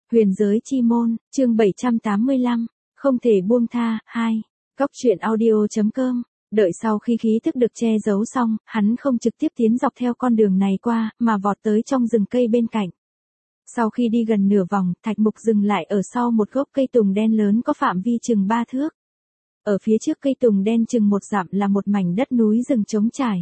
Huyền giới chi môn, chương 785, không thể buông tha, 2. Góc truyện audio.com. Đợi sau khi khí thức được che giấu xong, hắn không trực tiếp tiến dọc theo con đường này qua, mà vọt tới trong rừng cây bên cạnh. Sau khi đi gần nửa vòng, Thạch Mục dừng lại ở sau một gốc cây tùng đen lớn có phạm vi chừng 3 thước. Ở phía trước cây tùng đen chừng 1 dặm là một mảnh đất núi rừng trống trải.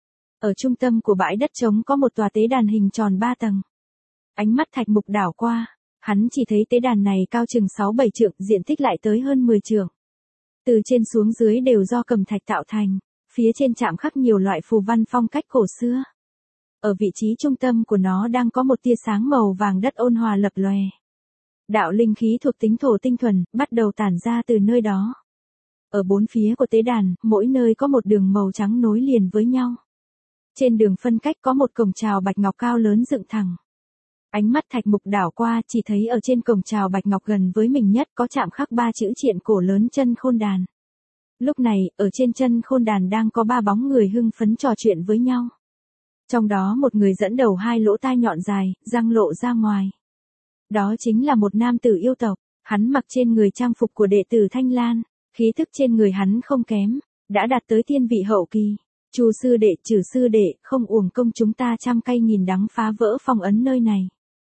Ở trung tâm của bãi đất trống có một tòa tế đàn hình tròn 3 tầng. Ánh mắt Thạch Mục đảo qua, hắn chỉ thấy tế đàn này cao chừng 6-7 trượng, diện tích lại tới hơn 10 trượng. Từ trên xuống dưới đều do cẩm thạch tạo thành, phía trên chạm khắc nhiều loại phù văn phong cách cổ xưa. Ở vị trí trung tâm của nó đang có một tia sáng màu vàng đất ôn hòa lập lòe. Đạo linh khí thuộc tính thổ tinh thuần, bắt đầu tản ra từ nơi đó. Ở bốn phía của tế đàn, mỗi nơi có một đường màu trắng nối liền với nhau. Trên đường phân cách có một cổng chào bạch ngọc cao lớn dựng thẳng. Ánh mắt Thạch Mục đảo qua chỉ thấy ở trên cổng chào bạch ngọc gần với mình nhất có chạm khắc 3 chữ triện cổ lớn chân khôn đàn. Lúc này, ở trên chân khôn đàn đang có 3 bóng người hưng phấn trò chuyện với nhau. Trong đó một người dẫn đầu 2 lỗ tai nhọn dài, răng lộ ra ngoài. Đó chính là một nam tử yêu tộc, hắn mặc trên người trang phục của đệ tử Thanh Lan, khí thức trên người hắn không kém, đã đạt tới tiên vị hậu kỳ. Chu sư đệ, Trử sư đệ, không uổng công chúng ta trăm cây nghìn đắng phá vỡ phong ấn nơi này.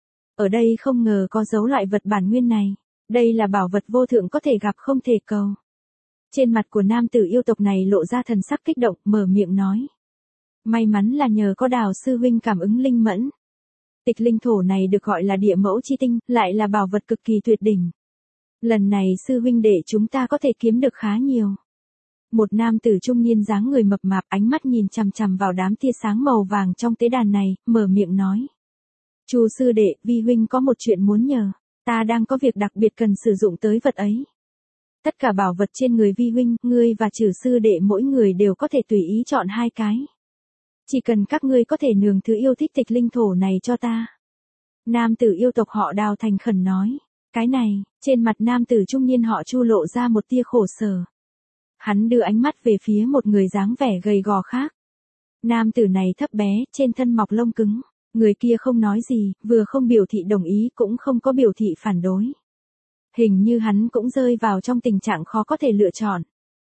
Ở đây không ngờ có dấu loại vật bản nguyên này, đây là bảo vật vô thượng có thể gặp không thể cầu. Trên mặt của nam tử yêu tộc này lộ ra thần sắc kích động, mở miệng nói. May mắn là nhờ có Đào sư huynh cảm ứng linh mẫn. Tịch linh thổ này được gọi là địa mẫu chi tinh, lại là bảo vật cực kỳ tuyệt đỉnh. Lần này sư huynh đệ chúng ta có thể kiếm được khá nhiều. Một nam tử trung niên dáng người mập mạp, ánh mắt nhìn chằm chằm vào đám tia sáng màu vàng trong tế đàn này, mở miệng nói. Chu sư đệ, vi huynh có một chuyện muốn nhờ, ta đang có việc đặc biệt cần sử dụng tới vật ấy. Tất cả bảo vật trên người vi huynh, ngươi và Trử sư đệ mỗi người đều có thể tùy ý chọn 2 cái. Chỉ cần các ngươi có thể nhường thứ yêu thích tịch linh thổ này cho ta. Nam tử yêu tộc họ Đào thành khẩn nói. Cái này, trên mặt nam tử trung niên họ Chu lộ ra một tia khổ sở. Hắn đưa ánh mắt về phía một người dáng vẻ gầy gò khác. Nam tử này thấp bé, trên thân mọc lông cứng. Người kia không nói gì, vừa không biểu thị đồng ý cũng không có biểu thị phản đối. Hình như hắn cũng rơi vào trong tình trạng khó có thể lựa chọn.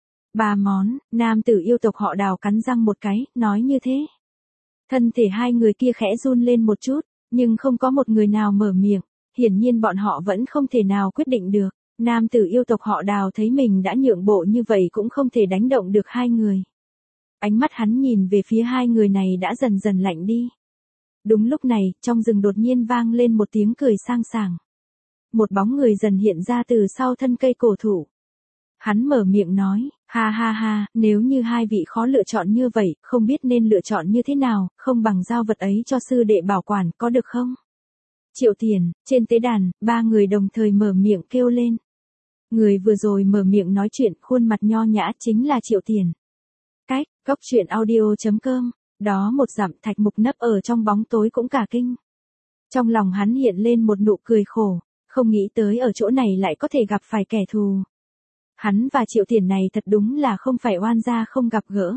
3 món, nam tử yêu tộc họ Đào cắn răng một cái, nói như thế. Thân thể 2 người kia khẽ run lên một chút, nhưng không có một người nào mở miệng. Hiển nhiên bọn họ vẫn không thể nào quyết định được. Nam tử yêu tộc họ Đào thấy mình đã nhượng bộ như vậy cũng không thể đánh động được 2 người. Ánh mắt hắn nhìn về phía 2 người này đã dần dần lạnh đi. Đúng lúc này, trong rừng đột nhiên vang lên một tiếng cười sang sảng. Một bóng người dần hiện ra từ sau thân cây cổ thụ. Hắn mở miệng nói, ha ha ha, nếu như 2 vị khó lựa chọn như vậy, không biết nên lựa chọn như thế nào, không bằng giao vật ấy cho sư đệ bảo quản, có được không? Triệu Tiền, trên tế đàn, 3 người đồng thời mở miệng kêu lên. Người vừa rồi mở miệng nói chuyện, khuôn mặt nho nhã chính là Triệu Tiền. Cách, góc truyện audio.com. Đó một dặm, Thạch Mục nấp ở trong bóng tối cũng cả kinh. Trong lòng hắn hiện lên một nụ cười khổ, không nghĩ tới ở chỗ này lại có thể gặp phải kẻ thù. Hắn và Triệu Tiền này thật đúng là không phải oan gia không gặp gỡ.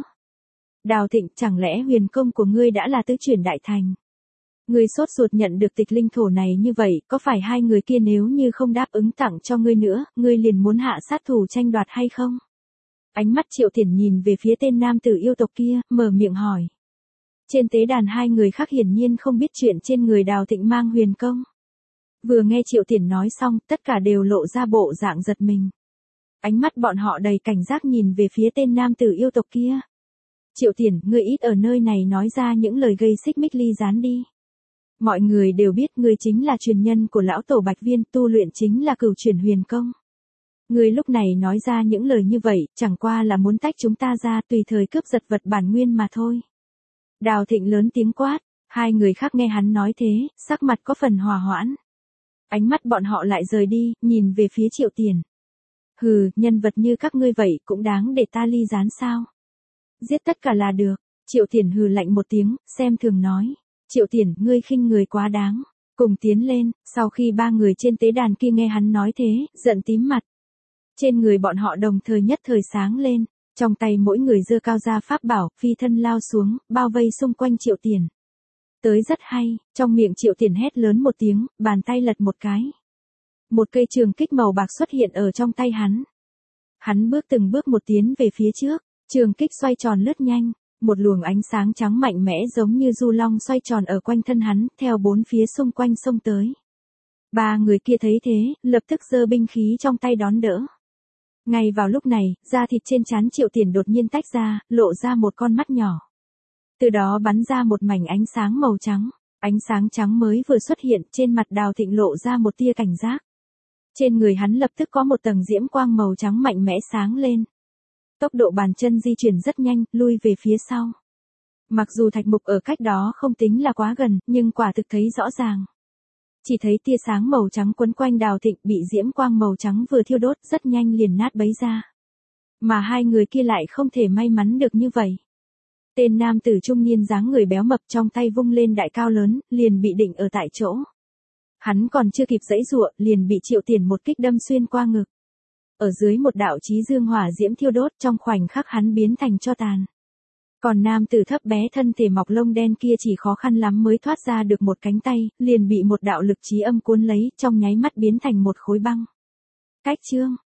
Đào Thịnh, chẳng lẽ huyền công của ngươi đã là tứ chuyển đại thành? Ngươi sốt ruột nhận được tịch linh thổ này như vậy, có phải 2 người kia nếu như không đáp ứng tặng cho ngươi nữa, ngươi liền muốn hạ sát thủ tranh đoạt hay không? Ánh mắt Triệu Tiền nhìn về phía tên nam tử yêu tộc kia, mở miệng hỏi. Trên tế đàn 2 người khác hiển nhiên không biết chuyện trên người Đào Thịnh mang huyền công. Vừa nghe Triệu Tiền nói xong, tất cả đều lộ ra bộ dạng giật mình. Ánh mắt bọn họ đầy cảnh giác nhìn về phía tên nam tử yêu tộc kia. Triệu Tiền, ngươi ít ở nơi này nói ra những lời gây xích mích ly gián đi. Mọi người đều biết ngươi chính là truyền nhân của lão tổ Bạch Viên, tu luyện chính là cửu chuyển huyền công. Ngươi lúc này nói ra những lời như vậy, chẳng qua là muốn tách chúng ta ra tùy thời cướp giật vật bản nguyên mà thôi. Đào Thịnh lớn tiếng quát, 2 người khác nghe hắn nói thế, sắc mặt có phần hòa hoãn. Ánh mắt bọn họ lại rời đi, nhìn về phía Triệu Tiền. Hừ, nhân vật như các ngươi vậy cũng đáng để ta ly gián sao? Giết tất cả là được. Triệu Tiền hừ lạnh một tiếng, xem thường nói. Triệu Tiền, ngươi khinh người quá đáng. Cùng tiến lên, sau khi 3 người trên tế đàn kia nghe hắn nói thế, giận tím mặt. Trên người bọn họ đồng thời nhất thời sáng lên. Trong tay mỗi người giơ cao ra pháp bảo, phi thân lao xuống, bao vây xung quanh Triệu Tiền. Tới rất hay, trong miệng Triệu Tiền hét lớn một tiếng, bàn tay lật một cái. Một cây trường kích màu bạc xuất hiện ở trong tay hắn. Hắn bước từng bước một tiến về phía trước, trường kích xoay tròn lướt nhanh, một luồng ánh sáng trắng mạnh mẽ giống như du long xoay tròn ở quanh thân hắn, theo bốn phía xung quanh xông tới. Ba người kia thấy thế, lập tức giơ binh khí trong tay đón đỡ. Ngay vào lúc này, da thịt trên trán Triệu Tiền đột nhiên tách ra, lộ ra một con mắt nhỏ. Từ đó bắn ra một mảnh ánh sáng màu trắng. Ánh sáng trắng mới vừa xuất hiện, trên mặt Đào Thịnh lộ ra một tia cảnh giác. Trên người hắn lập tức có một tầng diễm quang màu trắng mạnh mẽ sáng lên. Tốc độ bàn chân di chuyển rất nhanh, lui về phía sau. Mặc dù thạch mục ở cách đó không tính là quá gần, nhưng quả thực thấy rõ ràng. Chỉ thấy tia sáng màu trắng quấn quanh Đào Thịnh bị diễm quang màu trắng vừa thiêu đốt rất nhanh liền nát bấy ra. Mà hai người kia lại không thể may mắn được như vậy. Tên nam tử trung niên dáng người béo mập trong tay vung lên đại cao lớn, liền bị định ở tại chỗ. Hắn còn chưa kịp giãy giụa, liền bị Triệu Tiền một kích đâm xuyên qua ngực. Ở dưới một đạo chí dương hỏa diễm thiêu đốt, trong khoảnh khắc hắn biến thành tro tàn. Còn nam tử thấp bé thân thể mọc lông đen kia chỉ khó khăn lắm mới thoát ra được một cánh tay, liền bị một đạo lực chí âm cuốn lấy, trong nháy mắt biến thành một khối băng. Cách chương